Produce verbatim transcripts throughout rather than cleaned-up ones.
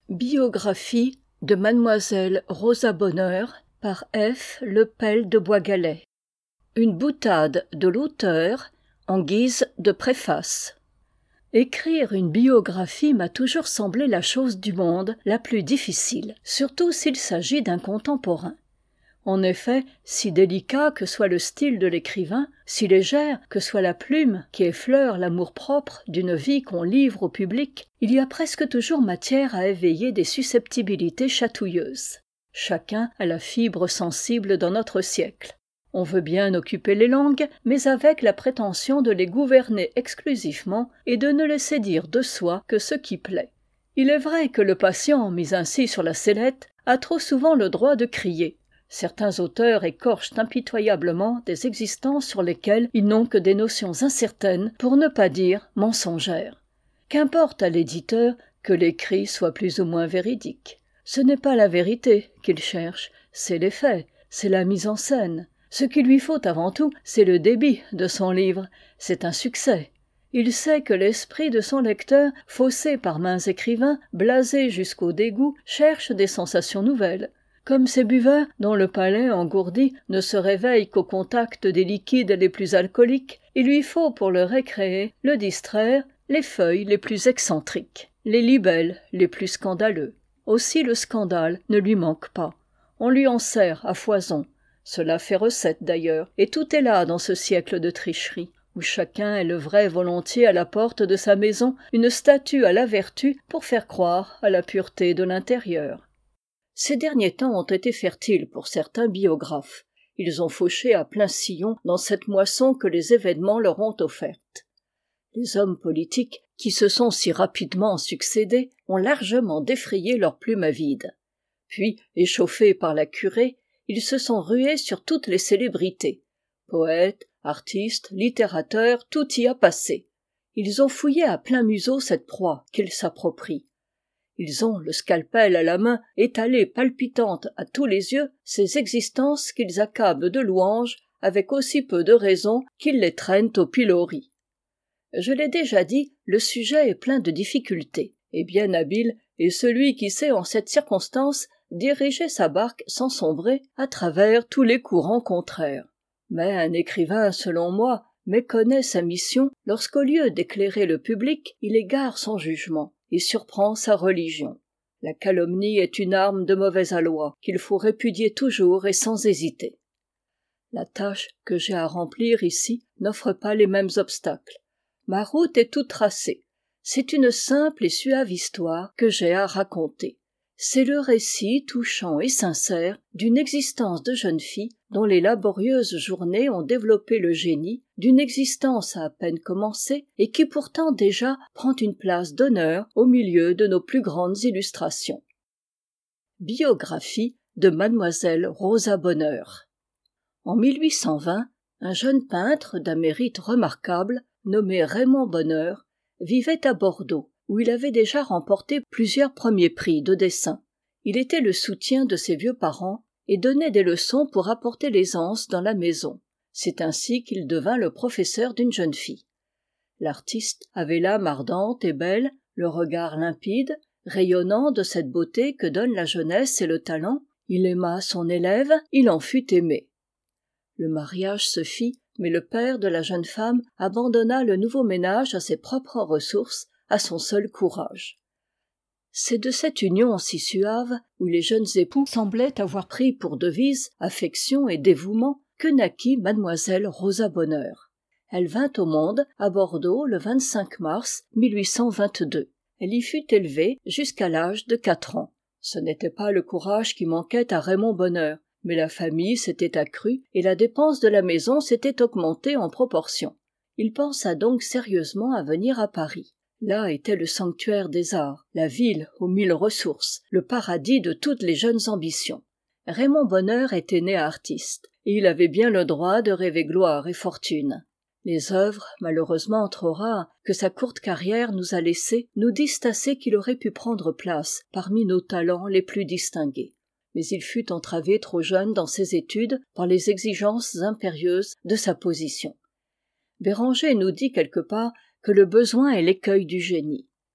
Biographie de Mademoiselle Rosa Bonheur par F. Lepelle de Boisgalet. Une boutade de l'auteur en guise de préface. Écrire une biographie m'a toujours semblé la chose du monde la plus difficile, surtout s'il s'agit d'un contemporain. En effet, si délicat que soit le style de l'écrivain, si légère que soit la plume qui effleure l'amour-propre d'une vie qu'on livre au public, il y a presque toujours matière à éveiller des susceptibilités chatouilleuses. Chacun a la fibre sensible dans notre siècle. On veut bien occuper les langues, mais avec la prétention de les gouverner exclusivement et de ne laisser dire de soi que ce qui plaît. Il est vrai que le patient, mis ainsi sur la sellette, a trop souvent le droit de crier. Certains auteurs écorchent impitoyablement des existences sur lesquelles ils n'ont que des notions incertaines, pour ne pas dire mensongères. Qu'importe à l'éditeur que l'écrit soit plus ou moins véridique. Ce n'est pas la vérité qu'il cherche, c'est les faits, c'est la mise en scène. Ce qu'il lui faut avant tout, c'est le débit de son livre, c'est un succès. Il sait que l'esprit de son lecteur, faussé par maint écrivains, blasé jusqu'au dégoût, cherche des sensations nouvelles. Comme ces buveurs dont le palais engourdi ne se réveille qu'au contact des liquides les plus alcooliques, il lui faut pour le récréer, le distraire, les feuilles les plus excentriques, les libelles les plus scandaleux. Aussi le scandale ne lui manque pas. On lui en sert à foison. Cela fait recette d'ailleurs, et tout est là dans ce siècle de tricherie, où chacun élèverait volontiers à la porte de sa maison une statue à la vertu pour faire croire à la pureté de l'intérieur. Ces derniers temps ont été fertiles pour certains biographes. Ils ont fauché à plein sillon dans cette moisson que les événements leur ont offerte. Les hommes politiques, qui se sont si rapidement succédé, ont largement défrayé leur plume avide. Puis, échauffés par la curée, ils se sont rués sur toutes les célébrités. Poètes, artistes, littérateurs, tout y a passé. Ils ont fouillé à plein museau cette proie qu'ils s'approprient. Ils ont, le scalpel à la main, étalé palpitante à tous les yeux ces existences qu'ils accablent de louanges avec aussi peu de raison qu'ils les traînent au pilori. Je l'ai déjà dit, le sujet est plein de difficultés, et bien habile est celui qui sait en cette circonstance diriger sa barque sans sombrer à travers tous les courants contraires. Mais un écrivain, selon moi, méconnaît sa mission lorsqu'au lieu d'éclairer le public, il égare son jugement et surprend sa religion. La calomnie est une arme de mauvais aloi qu'il faut répudier toujours et sans hésiter. La tâche que j'ai à remplir ici n'offre pas les mêmes obstacles. Ma route est toute tracée. C'est une simple et suave histoire que j'ai à raconter. C'est le récit touchant et sincère d'une existence de jeune fille dont les laborieuses journées ont développé le génie, d'une existence à peine commencée et qui pourtant déjà prend une place d'honneur au milieu de nos plus grandes illustrations. Biographie de Mademoiselle Rosa Bonheur. En mille huit cent vingt, un jeune peintre d'un mérite remarquable, nommé Raymond Bonheur, vivait à Bordeaux, où il avait déjà remporté plusieurs premiers prix de dessin. Il était le soutien de ses vieux parents et donnait des leçons pour apporter l'aisance dans la maison. C'est ainsi qu'il devint le professeur d'une jeune fille. L'artiste avait l'âme ardente et belle, le regard limpide, rayonnant de cette beauté que donnent la jeunesse et le talent. Il aima son élève, il en fut aimé. Le mariage se fit, mais le père de la jeune femme abandonna le nouveau ménage à ses propres ressources, à son seul courage. C'est de cette union si suave, où les jeunes époux semblaient avoir pris pour devise affection et dévouement, que naquit mademoiselle Rosa Bonheur. Elle vint au monde à Bordeaux le vingt-cinq mars mille huit cent vingt-deux. Elle y fut élevée jusqu'à l'âge de quatre ans. Ce n'était pas le courage qui manquait à Raymond Bonheur, mais la famille s'était accrue et la dépense de la maison s'était augmentée en proportion. Il pensa donc sérieusement à venir à Paris. Là était le sanctuaire des arts, la ville aux mille ressources, le paradis de toutes les jeunes ambitions. Raymond Bonheur était né artiste, et il avait bien le droit de rêver gloire et fortune. Les œuvres, malheureusement trop rares, que sa courte carrière nous a laissées, nous disent assez qu'il aurait pu prendre place parmi nos talents les plus distingués. Mais il fut entravé trop jeune dans ses études par les exigences impérieuses de sa position. Béranger nous dit quelque part que le besoin est l'écueil du génie.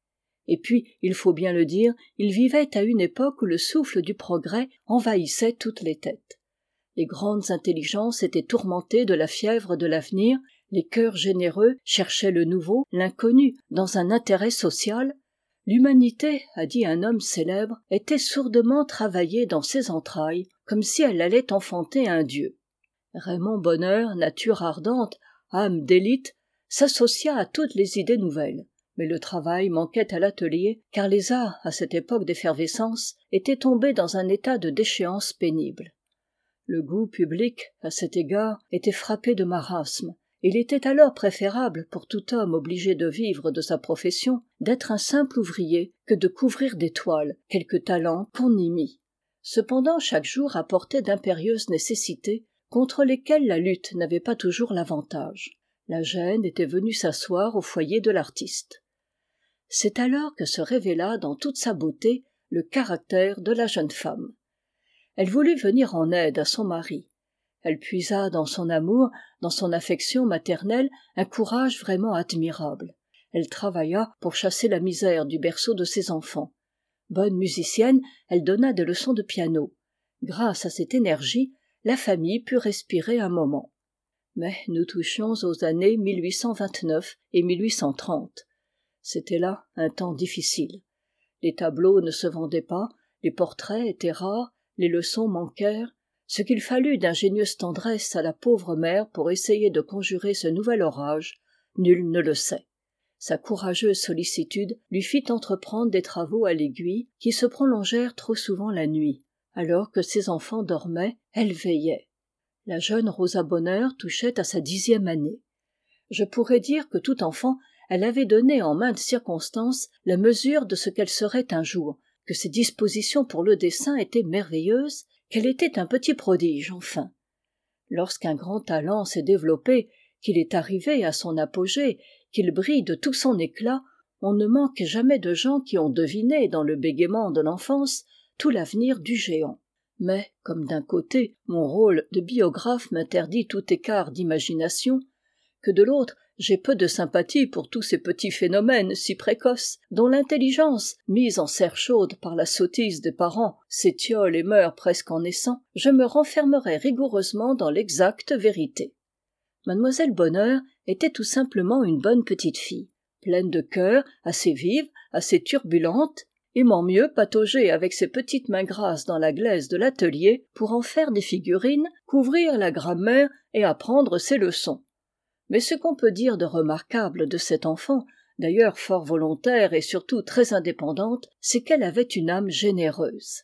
Et puis, il faut bien le dire, il vivait à une époque où le souffle du progrès envahissait toutes les têtes. Les grandes intelligences étaient tourmentées de la fièvre de l'avenir, les cœurs généreux cherchaient le nouveau, l'inconnu, dans un intérêt social. L'humanité, a dit un homme célèbre, était sourdement travaillée dans ses entrailles, comme si elle allait enfanter un dieu. Raymond Bonheur, nature ardente, âme d'élite, s'associa à toutes les idées nouvelles. Mais le travail manquait à l'atelier, car les arts, à cette époque d'effervescence, étaient tombés dans un état de déchéance pénible. Le goût public, à cet égard, était frappé de marasme. Il était alors préférable pour tout homme obligé de vivre de sa profession d'être un simple ouvrier que de couvrir d'étoiles quelque talent qu'on y mit. Cependant, chaque jour apportait d'impérieuses nécessités contre lesquelles la lutte n'avait pas toujours l'avantage. La gêne était venue s'asseoir au foyer de l'artiste. C'est alors que se révéla dans toute sa beauté le caractère de la jeune femme. Elle voulut venir en aide à son mari. Elle puisa dans son amour, dans son affection maternelle, un courage vraiment admirable. Elle travailla pour chasser la misère du berceau de ses enfants. Bonne musicienne, elle donna des leçons de piano. Grâce à cette énergie, la famille put respirer un moment. Mais nous touchions aux années mille huit cent vingt-neuf et mille huit cent trente. C'était là un temps difficile. Les tableaux ne se vendaient pas, les portraits étaient rares, les leçons manquèrent. Ce qu'il fallut d'ingénieuse tendresse à la pauvre mère pour essayer de conjurer ce nouvel orage, nul ne le sait. Sa courageuse sollicitude lui fit entreprendre des travaux à l'aiguille qui se prolongèrent trop souvent la nuit. Alors que ses enfants dormaient, elle veillait. La jeune Rosa Bonheur touchait à sa dixième année. Je pourrais dire que tout enfant, elle avait donné en maintes circonstances la mesure de ce qu'elle serait un jour, que ses dispositions pour le dessin étaient merveilleuses, qu'elle était un petit prodige enfin. Lorsqu'un grand talent s'est développé, qu'il est arrivé à son apogée, qu'il brille de tout son éclat, on ne manque jamais de gens qui ont deviné dans le bégaiement de l'enfance tout l'avenir du géant. Mais, comme d'un côté, mon rôle de biographe m'interdit tout écart d'imagination, que de l'autre, j'ai peu de sympathie pour tous ces petits phénomènes si précoces, dont l'intelligence, mise en serre chaude par la sottise des parents, s'étiole et meurt presque en naissant, je me renfermerai rigoureusement dans l'exacte vérité. Mademoiselle Bonheur était tout simplement une bonne petite fille, pleine de cœur, assez vive, assez turbulente, aimant mieux patauger avec ses petites mains grasses dans la glaise de l'atelier pour en faire des figurines, qu'ouvrir la grammaire et apprendre ses leçons. Mais ce qu'on peut dire de remarquable de cette enfant, d'ailleurs fort volontaire et surtout très indépendante, c'est qu'elle avait une âme généreuse.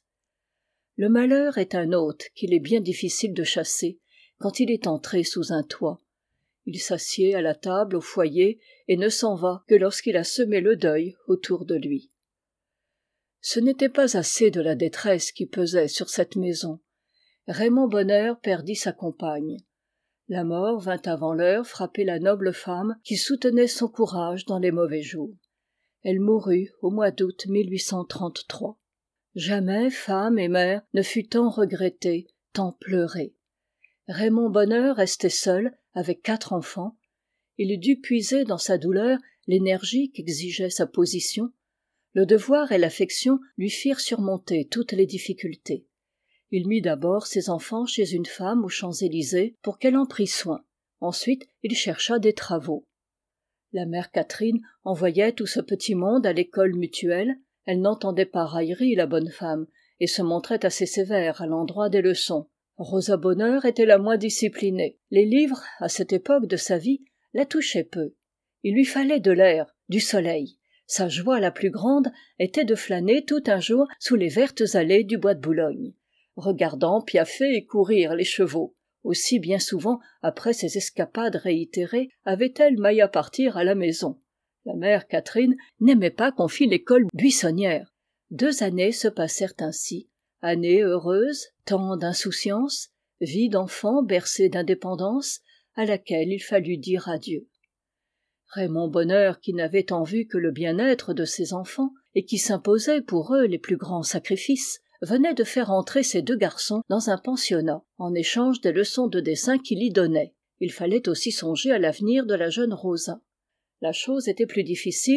Le malheur est un hôte qu'il est bien difficile de chasser quand il est entré sous un toit. Il s'assied à la table au foyer et ne s'en va que lorsqu'il a semé le deuil autour de lui. Ce n'était pas assez de la détresse qui pesait sur cette maison. Raymond Bonheur perdit sa compagne. La mort vint avant l'heure frapper la noble femme qui soutenait son courage dans les mauvais jours. Elle mourut au mois d'août mille huit cent trente-trois. Jamais femme et mère ne fut tant regrettée, tant pleurée. Raymond Bonheur restait seul, avec quatre enfants. Il dut puiser dans sa douleur l'énergie qu'exigeait sa position. Le devoir et l'affection lui firent surmonter toutes les difficultés. Il mit d'abord ses enfants chez une femme aux Champs-Élysées pour qu'elle en prît soin. Ensuite, il chercha des travaux. La mère Catherine envoyait tout ce petit monde à l'école mutuelle. Elle n'entendait pas raillerie, la bonne femme, et se montrait assez sévère à l'endroit des leçons. Rosa Bonheur était la moins disciplinée. Les livres, à cette époque de sa vie, la touchaient peu. Il lui fallait de l'air, du soleil. Sa joie la plus grande était de flâner tout un jour sous les vertes allées du bois de Boulogne, regardant piaffer et courir les chevaux. Aussi bien souvent, après ces escapades réitérées, avait-elle maille à partir à la maison. La mère Catherine n'aimait pas qu'on fît l'école buissonnière. Deux années se passèrent ainsi, années heureuses, temps d'insouciance, vie d'enfant bercée d'indépendance, à laquelle il fallut dire adieu. Raymond Bonheur, qui n'avait en vue que le bien-être de ses enfants, et qui s'imposait pour eux les plus grands sacrifices, venait de faire entrer ses deux garçons dans un pensionnat, en échange des leçons de dessin qu'il y donnait. Il fallait aussi songer à l'avenir de la jeune Rosa. La chose était plus difficile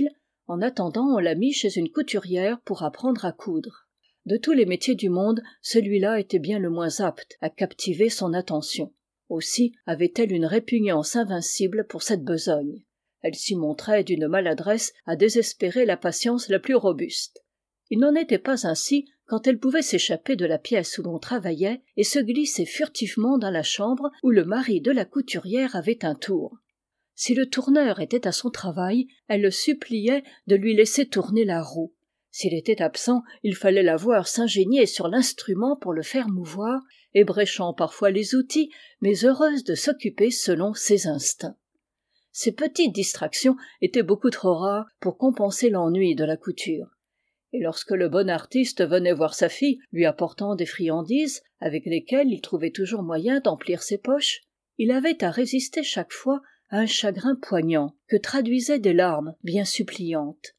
En attendant, on la mit chez une couturière pour apprendre à coudre. De tous les métiers du monde, celui-là était bien le moins apte à captiver son attention. Aussi avait-elle une répugnance invincible pour cette besogne. Elle s'y montrait d'une maladresse à désespérer la patience la plus robuste. Il n'en était pas ainsi quand elle pouvait s'échapper de la pièce où l'on travaillait et se glisser furtivement dans la chambre où le mari de la couturière avait un tour. Si le tourneur était à son travail, elle le suppliait de lui laisser tourner la roue. S'il était absent, il fallait la voir s'ingénier sur l'instrument pour le faire mouvoir, ébréchant parfois les outils, mais heureuse de s'occuper selon ses instincts. Ces petites distractions étaient beaucoup trop rares pour compenser l'ennui de la couture. Et lorsque le bon artiste venait voir sa fille, lui apportant des friandises, avec lesquelles il trouvait toujours moyen d'emplir ses poches, il avait à résister chaque fois à un chagrin poignant que traduisaient des larmes bien suppliantes.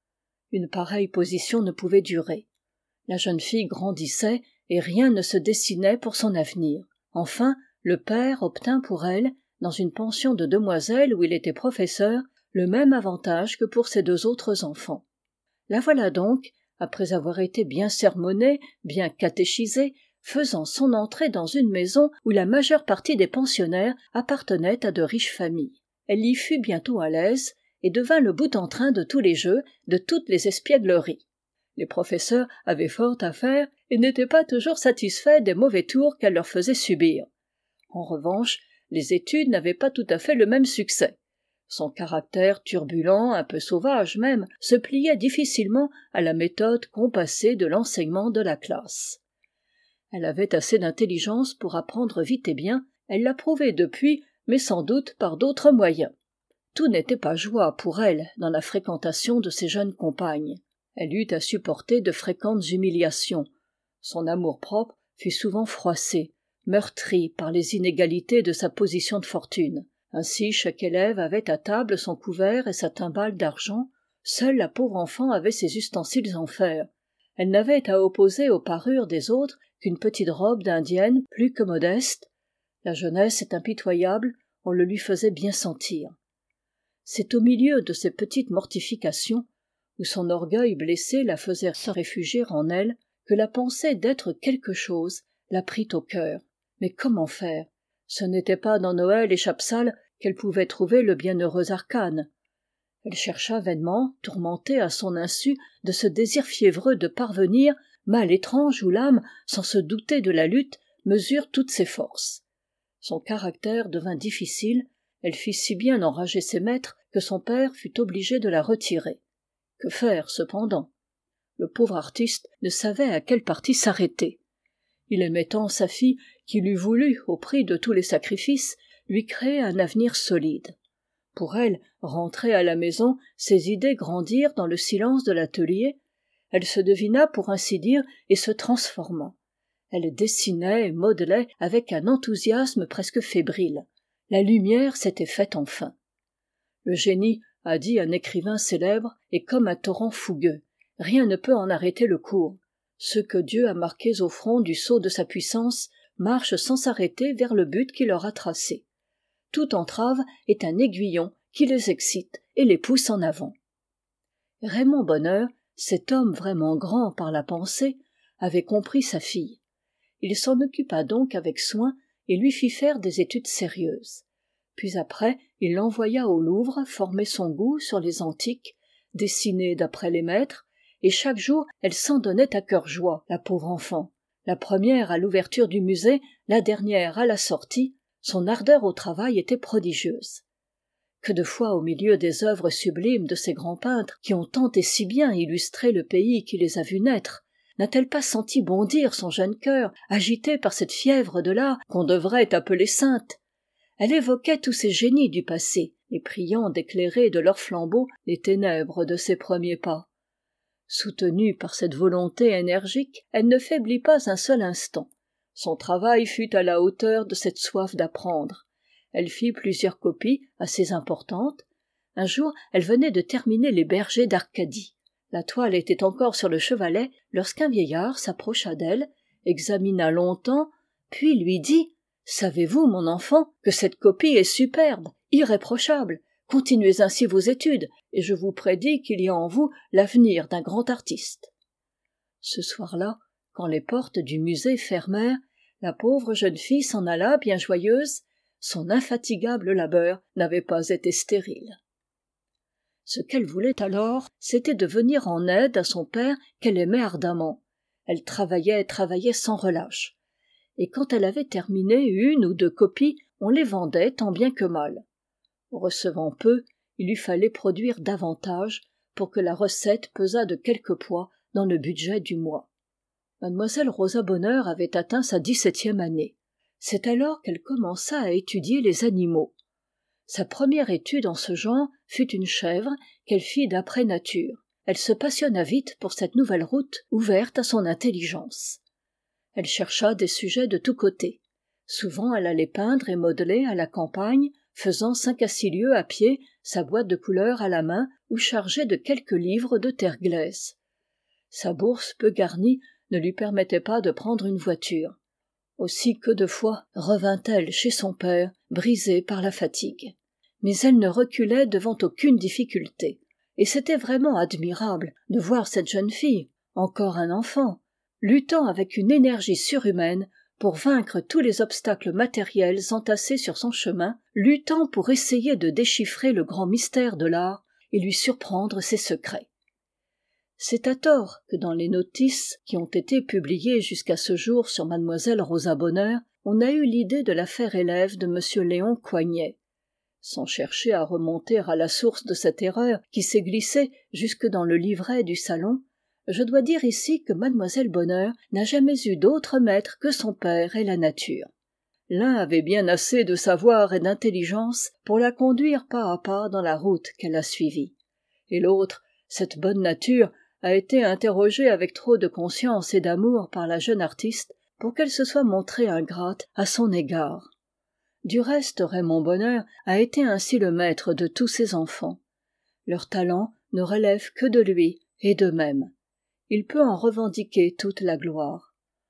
Une pareille position ne pouvait durer. La jeune fille grandissait et rien ne se dessinait pour son avenir. Enfin, le père obtint pour elle, dans une pension de demoiselles où il était professeur, le même avantage que pour ses deux autres enfants. La voilà donc, après avoir été bien sermonnée, bien catéchisée, faisant son entrée dans une maison où la majeure partie des pensionnaires appartenaient à de riches familles. Elle y fut bientôt à l'aise et devint le boute-en-train de tous les jeux, de toutes les espiègleries. Les professeurs avaient fort à faire et n'étaient pas toujours satisfaits des mauvais tours qu'elle leur faisait subir. En revanche, les études n'avaient pas tout à fait le même succès. Son caractère turbulent, un peu sauvage même, se pliait difficilement à la méthode compassée de l'enseignement de la classe. Elle avait assez d'intelligence pour apprendre vite et bien, elle l'approuvait depuis, mais sans doute par d'autres moyens. Tout n'était pas joie pour elle dans la fréquentation de ses jeunes compagnes. Elle eut à supporter de fréquentes humiliations. Son amour-propre fut souvent froissé, meurtri par les inégalités de sa position de fortune. Ainsi, chaque élève avait à table son couvert et sa timbale d'argent. Seule la pauvre enfant avait ses ustensiles en fer. Elle n'avait à opposer aux parures des autres qu'une petite robe d'indienne plus que modeste. La jeunesse est impitoyable, on le lui faisait bien sentir. C'est au milieu de ces petites mortifications, où son orgueil blessé la faisait se réfugier en elle, que la pensée d'être quelque chose la prit au cœur. Mais comment faire ? Ce n'était pas dans Noël et Chapsal qu'elle pouvait trouver le bienheureux arcane. Elle chercha vainement, tourmentée à son insu de ce désir fiévreux de parvenir, mal étrange où l'âme, sans se douter de la lutte, mesure toutes ses forces. Son caractère devint difficile, elle fit si bien enrager ses maîtres que son père fut obligé de la retirer. Que faire, cependant ? Le pauvre artiste ne savait à quel parti s'arrêter. Il aimait tant sa fille qu'il eût voulu, au prix de tous les sacrifices, lui créer un avenir solide. Pour elle, rentrée à la maison, ses idées grandirent dans le silence de l'atelier. Elle se devina, pour ainsi dire, et se transforma. Elle dessinait et modelait avec un enthousiasme presque fébrile. La lumière s'était faite enfin. Le génie, a dit un écrivain célèbre, est comme un torrent fougueux. Rien ne peut en arrêter le cours. Ceux que Dieu a marqués au front du sceau de sa puissance marchent sans s'arrêter vers le but qu'il leur a tracé. Toute entrave est un aiguillon qui les excite et les pousse en avant. Raymond Bonheur, cet homme vraiment grand par la pensée, avait compris sa fille. Il s'en occupa donc avec soin et lui fit faire des études sérieuses. Puis après, il l'envoya au Louvre former son goût sur les antiques, dessiner d'après les maîtres, et chaque jour elle s'en donnait à cœur joie, la pauvre enfant. La première à l'ouverture du musée, la dernière à la sortie, son ardeur au travail était prodigieuse. Que de fois au milieu des œuvres sublimes de ces grands peintres qui ont tant et si bien illustré le pays qui les a vus naître, n'a-t-elle pas senti bondir son jeune cœur, agité par cette fièvre de l'art qu'on devrait appeler sainte ? Elle évoquait tous ces génies du passé, les priant d'éclairer de leurs flambeaux les ténèbres de ses premiers pas. Soutenue par cette volonté énergique, elle ne faiblit pas un seul instant. Son travail fut à la hauteur de cette soif d'apprendre. Elle fit plusieurs copies assez importantes. Un jour, elle venait de terminer les bergers d'Arcadie. La toile était encore sur le chevalet lorsqu'un vieillard s'approcha d'elle, examina longtemps, puis lui dit « Savez-vous, mon enfant, que cette copie est superbe, irréprochable. continuez ainsi vos études, et je vous prédis qu'il y a en vous l'avenir d'un grand artiste. » Ce soir-là, quand les portes du musée fermèrent, la pauvre jeune fille s'en alla bien joyeuse. Son infatigable labeur n'avait pas été stérile. Ce qu'elle voulait alors, c'était de venir en aide à son père qu'elle aimait ardemment. Elle travaillait et travaillait sans relâche. Et quand elle avait terminé une ou deux copies, on les vendait tant bien que mal. Recevant peu, il lui fallait produire davantage pour que la recette pesât de quelque poids dans le budget du mois. Mademoiselle Rosa Bonheur avait atteint sa dix-septième année. C'est alors qu'elle commença à étudier les animaux. Sa première étude en ce genre fut une chèvre qu'elle fit d'après nature. Elle se passionna vite pour cette nouvelle route ouverte à son intelligence. Elle chercha des sujets de tous côtés. Souvent elle allait peindre et modeler à la campagne, faisant cinq à six lieues à pied, sa boîte de couleurs à la main ou chargée de quelques livres de terre glaise. Sa bourse peu garnie ne lui permettait pas de prendre une voiture. Aussi que de fois revint-elle chez son père, brisée par la fatigue. Mais elle ne reculait devant aucune difficulté. Et c'était vraiment admirable de voir cette jeune fille, encore un enfant, luttant avec une énergie surhumaine pour vaincre tous les obstacles matériels entassés sur son chemin, luttant pour essayer de déchiffrer le grand mystère de l'art et lui surprendre ses secrets. C'est à tort que dans les notices qui ont été publiées jusqu'à ce jour sur mademoiselle Rosa Bonheur, on a eu l'idée de la faire élève de monsieur Léon Coignet. Sans chercher à remonter à la source de cette erreur qui s'est glissée jusque dans le livret du salon, je dois dire ici que mademoiselle Bonheur n'a jamais eu d'autre maître que son père et la nature. L'un avait bien assez de savoir et d'intelligence pour la conduire pas à pas dans la route qu'elle a suivie. Et l'autre, cette bonne nature, a été interrogée avec trop de conscience et d'amour par la jeune artiste pour qu'elle se soit montrée ingrate à son égard. Du reste, Raymond Bonheur a été ainsi le maître de tous ses enfants. Leur talent ne relève que de lui et d'eux-mêmes. Il peut en revendiquer toute la gloire.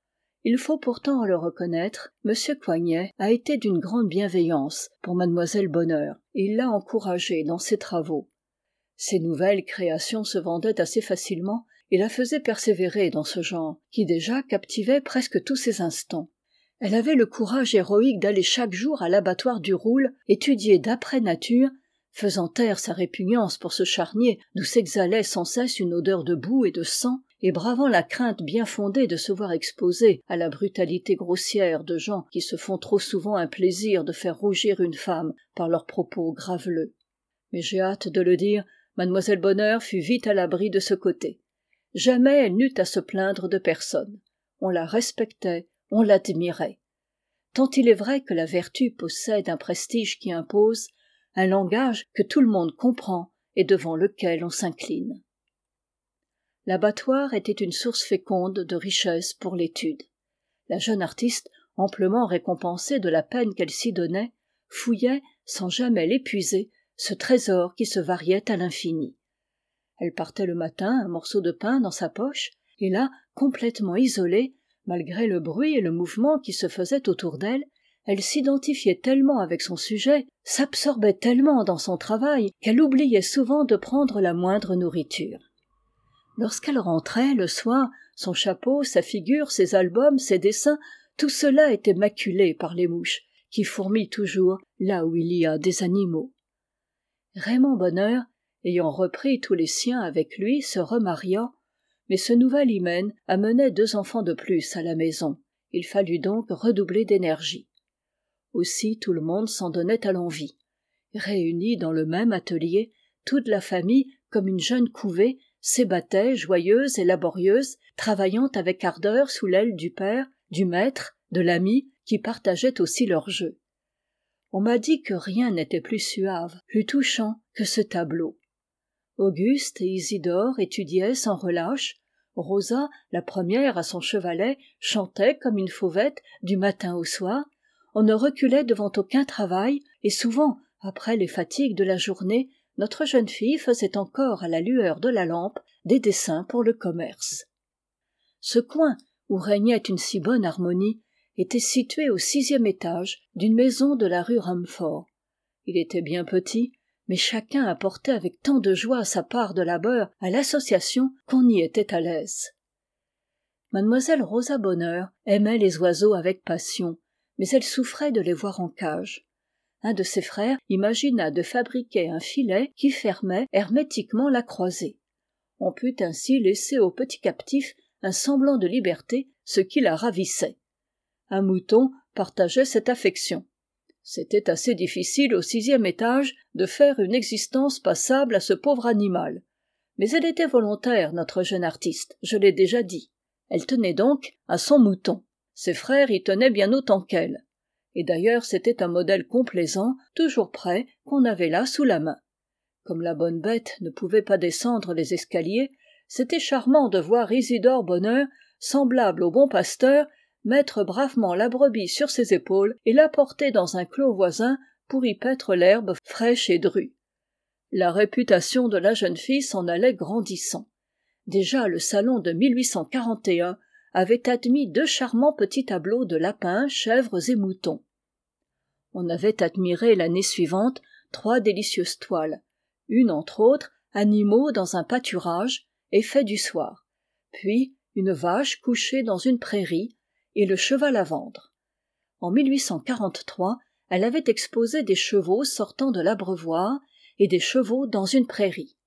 Il faut pourtant le reconnaître, M. Coignet a été d'une grande bienveillance pour mademoiselle Bonheur, et il l'a encouragée dans ses travaux. Ses nouvelles créations se vendaient assez facilement et la faisaient persévérer dans ce genre, qui déjà captivait presque tous ses instants. Elle avait le courage héroïque d'aller chaque jour à l'abattoir du Roule, étudier d'après nature, faisant taire sa répugnance pour ce charnier d'où s'exhalait sans cesse une odeur de boue et de sang, et bravant la crainte bien fondée de se voir exposée à la brutalité grossière de gens qui se font trop souvent un plaisir de faire rougir une femme par leurs propos graveleux. Mais j'ai hâte de le dire, mademoiselle Bonheur fut vite à l'abri de ce côté. Jamais elle n'eut à se plaindre de personne. On la respectait, on l'admirait. Tant il est vrai que la vertu possède un prestige qui impose, un langage que tout le monde comprend et devant lequel on s'incline. L'abattoir était une source féconde de richesses pour l'étude. La jeune artiste, amplement récompensée de la peine qu'elle s'y donnait, fouillait, sans jamais l'épuiser, ce trésor qui se variait à l'infini. Elle partait le matin, un morceau de pain dans sa poche, et là, complètement isolée, malgré le bruit et le mouvement qui se faisaient autour d'elle, elle s'identifiait tellement avec son sujet, s'absorbait tellement dans son travail, qu'elle oubliait souvent de prendre la moindre nourriture. Lorsqu'elle rentrait, le soir, son chapeau, sa figure, ses albums, ses dessins, tout cela était maculé par les mouches, qui fourmillent toujours là où il y a des animaux. Raymond Bonheur, ayant repris tous les siens avec lui, se remaria, mais ce nouvel hymen amenait deux enfants de plus à la maison. Il fallut donc redoubler d'énergie. Aussi tout le monde s'en donnait à l'envi. Réunie dans le même atelier, toute la famille, comme une jeune couvée, s'ébattait, joyeuse et laborieuse, travaillant avec ardeur sous l'aile du père, du maître, de l'ami, qui partageait aussi leur jeu. On m'a dit que rien n'était plus suave, plus touchant que ce tableau. Auguste et Isidore étudiaient sans relâche. Rosa, la première à son chevalet, chantait comme une fauvette du matin au soir. On ne reculait devant aucun travail, et souvent, après les fatigues de la journée, notre jeune fille faisait encore à la lueur de la lampe des dessins pour le commerce. Ce coin, où régnait une si bonne harmonie, était situé au sixième étage d'une maison de la rue Rumford. Il était bien petit, mais chacun apportait avec tant de joie sa part de labeur à l'association qu'on y était à l'aise. Mademoiselle Rosa Bonheur aimait les oiseaux avec passion, mais elle souffrait de les voir en cage. Un de ses frères imagina de fabriquer un filet qui fermait hermétiquement la croisée. On put ainsi laisser au petit captif un semblant de liberté, ce qui la ravissait. Un mouton partageait cette affection. C'était assez difficile au sixième étage de faire une existence passable à ce pauvre animal. Mais elle était volontaire, notre jeune artiste, je l'ai déjà dit. Elle tenait donc à son mouton. Ses frères y tenaient bien autant qu'elle. Et d'ailleurs c'était un modèle complaisant, toujours prêt, qu'on avait là sous la main. Comme la bonne bête ne pouvait pas descendre les escaliers, c'était charmant de voir Isidore Bonheur, semblable au bon pasteur, mettre bravement la brebis sur ses épaules et la porter dans un clos voisin pour y paître l'herbe fraîche et drue. La réputation de la jeune fille s'en allait grandissant. Déjà le salon de mille huit cent quarante et un avait admis deux charmants petits tableaux de lapins, chèvres et moutons. On avait admiré l'année suivante trois délicieuses toiles, une entre autres, animaux dans un pâturage, effet du soir, puis une vache couchée dans une prairie, et le cheval à vendre. En mille huit cent quarante-trois, elle avait exposé des chevaux sortant de l'abreuvoir et des chevaux dans une prairie.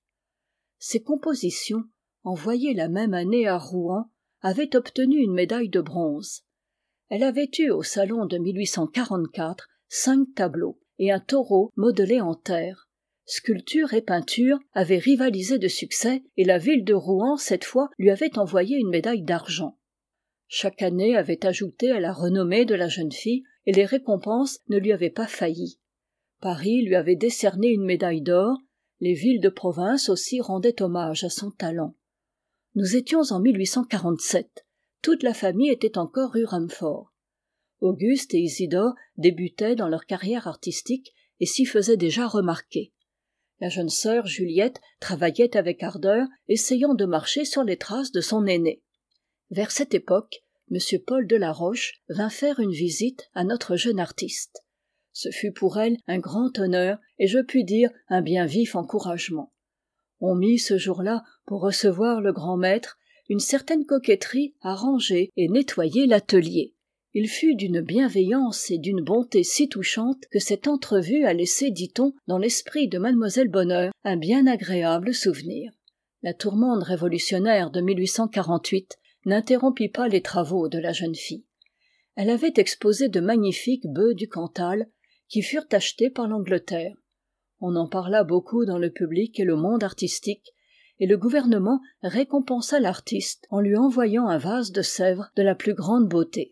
Ces compositions, envoyées la même année à Rouen, avaient obtenu une médaille de bronze. Elle avait eu au salon de mille huit cent quarante-quatre cinq tableaux et un taureau modelé en terre. Sculpture et peinture avaient rivalisé de succès et la ville de Rouen, cette fois, lui avait envoyé une médaille d'argent. Chaque année avait ajouté à la renommée de la jeune fille et les récompenses ne lui avaient pas failli. Paris lui avait décerné une médaille d'or, les villes de province aussi rendaient hommage à son talent. Nous étions en mille huit cent quarante-sept. Toute la famille était encore rue Rumford. Auguste et Isidore débutaient dans leur carrière artistique et s'y faisaient déjà remarquer. La jeune sœur Juliette travaillait avec ardeur, essayant de marcher sur les traces de son aîné. Vers cette époque, M. Paul Delaroche vint faire une visite à notre jeune artiste. Ce fut pour elle un grand honneur et je puis dire un bien vif encouragement. On mit ce jour-là, pour recevoir le grand maître, une certaine coquetterie à ranger et nettoyer l'atelier. Il fut d'une bienveillance et d'une bonté si touchante que cette entrevue a laissé, dit-on, dans l'esprit de mademoiselle Bonheur un bien agréable souvenir. La tourmente révolutionnaire de mille huit cent quarante-huit n'interrompit pas les travaux de la jeune fille. Elle avait exposé de magnifiques bœufs du Cantal qui furent achetés par l'Angleterre. On en parla beaucoup dans le public et le monde artistique, et le gouvernement récompensa l'artiste en lui envoyant un vase de Sèvres de la plus grande beauté.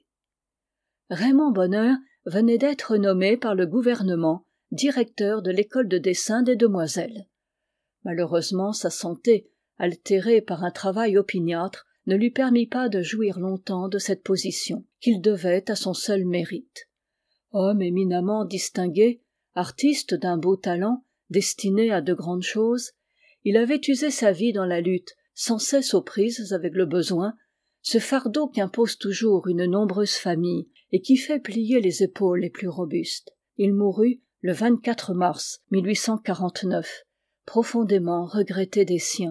Raymond Bonheur venait d'être nommé par le gouvernement directeur de l'école de dessin des demoiselles. Malheureusement, sa santé, altérée par un travail opiniâtre, ne lui permit pas de jouir longtemps de cette position qu'il devait à son seul mérite. Homme éminemment distingué, artiste d'un beau talent, destiné à de grandes choses, il avait usé sa vie dans la lutte, sans cesse aux prises avec le besoin, ce fardeau qu'impose toujours une nombreuse famille et qui fait plier les épaules les plus robustes. Il mourut le vingt-quatre mars mille huit cent quarante-neuf, profondément regretté des siens.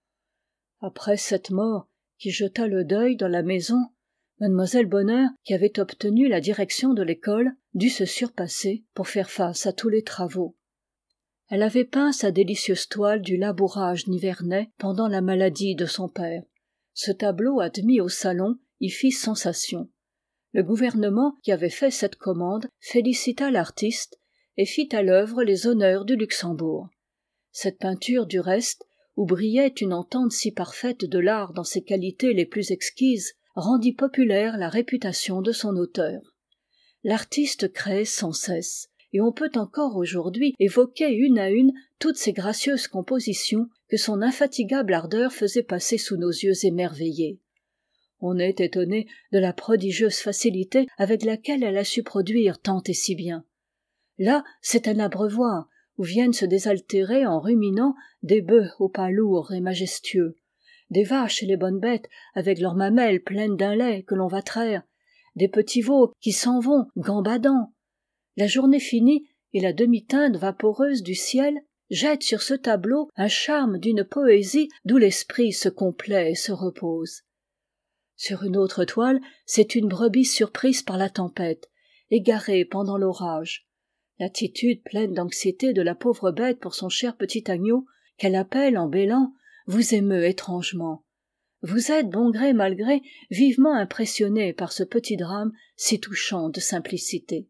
Après cette mort qui jeta le deuil dans la maison, mademoiselle Bonheur, qui avait obtenu la direction de l'école, dut se surpasser pour faire face à tous les travaux. Elle avait peint sa délicieuse toile du labourage nivernais pendant la maladie de son père. Ce tableau admis au salon y fit sensation. Le gouvernement qui avait fait cette commande félicita l'artiste et fit à l'œuvre les honneurs du Luxembourg. Cette peinture, du reste, où brillait une entente si parfaite de l'art dans ses qualités les plus exquises, rendit populaire la réputation de son auteur. L'artiste crée sans cesse, et on peut encore aujourd'hui évoquer une à une toutes ces gracieuses compositions que son infatigable ardeur faisait passer sous nos yeux émerveillés. On est étonné de la prodigieuse facilité avec laquelle elle a su produire tant et si bien. Là, c'est un abreuvoir, où viennent se désaltérer en ruminant des bœufs aux pas lourds et majestueux, des vaches et les bonnes bêtes avec leurs mamelles pleines d'un lait que l'on va traire, des petits veaux qui s'en vont gambadant. La journée finie et la demi-teinte vaporeuse du ciel, jette sur ce tableau un charme d'une poésie d'où l'esprit se complaît et se repose. Sur une autre toile, c'est une brebis surprise par la tempête, égarée pendant l'orage. L'attitude pleine d'anxiété de la pauvre bête pour son cher petit agneau, qu'elle appelle en bêlant, vous émeut étrangement. Vous êtes, bon gré mal gré, vivement impressionné par ce petit drame si touchant de simplicité.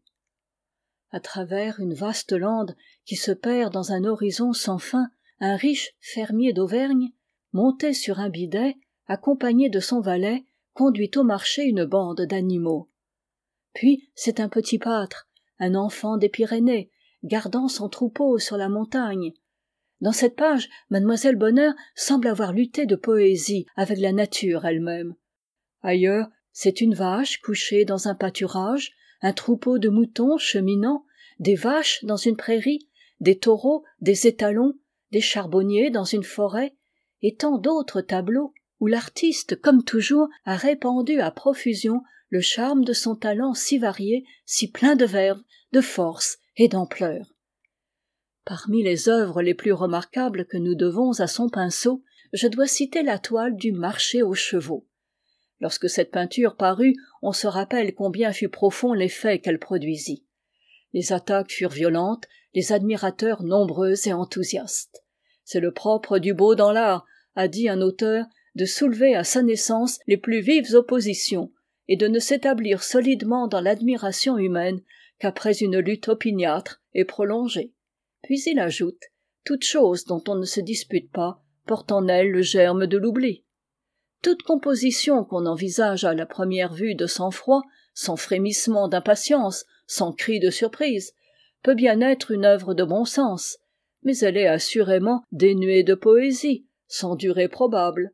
À travers une vaste lande qui se perd dans un horizon sans fin, un riche fermier d'Auvergne, monté sur un bidet, accompagné de son valet, conduit au marché une bande d'animaux. Puis c'est un petit pâtre, un enfant des Pyrénées, gardant son troupeau sur la montagne. Dans cette page, Mademoiselle Bonheur semble avoir lutté de poésie avec la nature elle-même. Ailleurs, c'est une vache couchée dans un pâturage, un troupeau de moutons cheminant, des vaches dans une prairie, des taureaux, des étalons, des charbonniers dans une forêt, et tant d'autres tableaux où l'artiste, comme toujours, a répandu à profusion le charme de son talent si varié, si plein de verve, de force et d'ampleur. Parmi les œuvres les plus remarquables que nous devons à son pinceau, je dois citer la toile du Marché aux chevaux. Lorsque cette peinture parut, on se rappelle combien fut profond l'effet qu'elle produisit. Les attaques furent violentes, les admirateurs nombreux et enthousiastes. C'est le propre du beau dans l'art, a dit un auteur, de soulever à sa naissance les plus vives oppositions et de ne s'établir solidement dans l'admiration humaine qu'après une lutte opiniâtre et prolongée. Puis il ajoute, toute chose dont on ne se dispute pas porte en elle le germe de l'oubli. Toute composition qu'on envisage à la première vue de sang-froid, sans frémissement d'impatience, sans cri de surprise, peut bien être une œuvre de bon sens, mais elle est assurément dénuée de poésie, sans durée probable.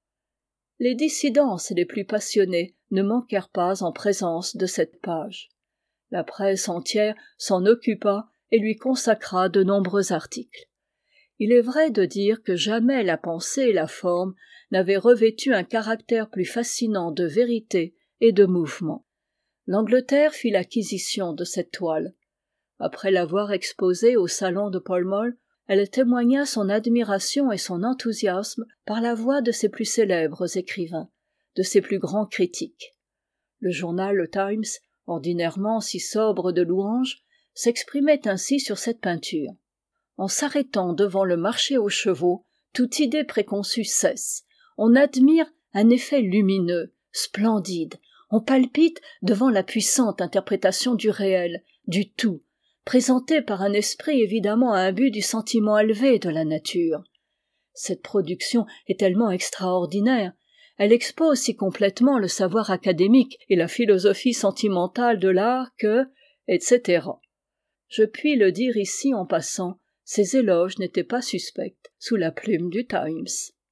Les dissidences les plus passionnées ne manquèrent pas en présence de cette page. La presse entière s'en occupa et lui consacra de nombreux articles. Il est vrai de dire que jamais la pensée et la forme n'avaient revêtu un caractère plus fascinant de vérité et de mouvement. L'Angleterre fit l'acquisition de cette toile. Après l'avoir exposée au salon de Pall Mall, elle témoigna son admiration et son enthousiasme par la voix de ses plus célèbres écrivains, de ses plus grands critiques. Le journal Le Times, ordinairement si sobre de louanges, s'exprimait ainsi sur cette peinture. En s'arrêtant devant le marché aux chevaux, toute idée préconçue cesse. On admire un effet lumineux, splendide. On palpite devant la puissante interprétation du réel, du tout, présentée par un esprit évidemment imbu du sentiment élevé de la nature. Cette production est tellement extraordinaire, elle expose si complètement le savoir académique et la philosophie sentimentale de l'art que, et cetera. Je puis le dire ici en passant, ces éloges n'étaient pas suspects sous la plume du Times.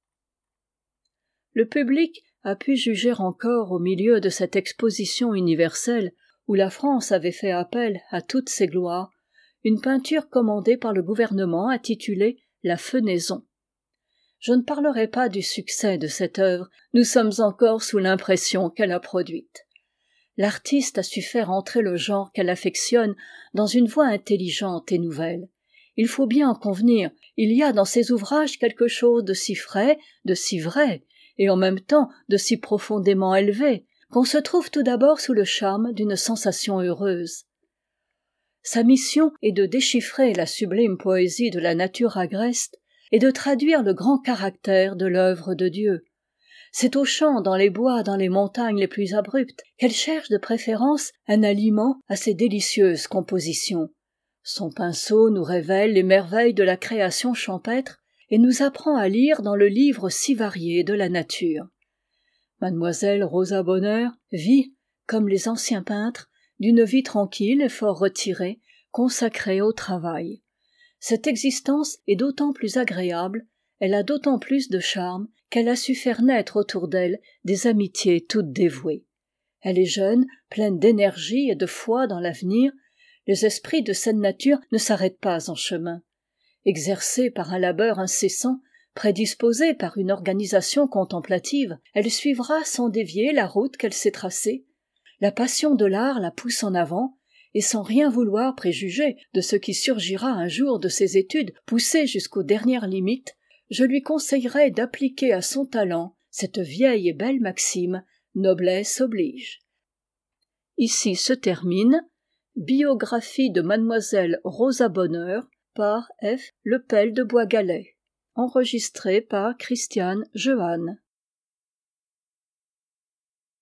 Le public a pu juger encore au milieu de cette exposition universelle où la France avait fait appel à toutes ses gloires, une peinture commandée par le gouvernement intitulée « La Fenaison ». Je ne parlerai pas du succès de cette œuvre, nous sommes encore sous l'impression qu'elle a produite. L'artiste a su faire entrer le genre qu'elle affectionne dans une voie intelligente et nouvelle. Il faut bien en convenir, il y a dans ses ouvrages quelque chose de si frais, de si vrai, et en même temps de si profondément élevé, qu'on se trouve tout d'abord sous le charme d'une sensation heureuse. Sa mission est de déchiffrer la sublime poésie de la nature agreste et de traduire le grand caractère de l'œuvre de Dieu. C'est aux champs, dans les bois, dans les montagnes les plus abruptes, qu'elle cherche de préférence un aliment à ses délicieuses compositions. Son pinceau nous révèle les merveilles de la création champêtre et nous apprend à lire dans le livre si varié de la nature. Mademoiselle Rosa Bonheur vit, comme les anciens peintres, d'une vie tranquille et fort retirée, consacrée au travail. Cette existence est d'autant plus agréable, elle a d'autant plus de charme qu'elle a su faire naître autour d'elle des amitiés toutes dévouées. Elle est jeune, pleine d'énergie et de foi dans l'avenir. Les esprits de cette nature ne s'arrêtent pas en chemin. Exercée par un labeur incessant, prédisposée par une organisation contemplative, elle suivra sans dévier la route qu'elle s'est tracée. La passion de l'art la pousse en avant, et sans rien vouloir préjuger de ce qui surgira un jour de ses études poussées jusqu'aux dernières limites, je lui conseillerais d'appliquer à son talent cette vieille et belle maxime « noblesse oblige ». Ici se termine Biographie de Mademoiselle Rosa Bonheur par F. Lepelle de Boisgalais, enregistrée par Christiane Jehanne.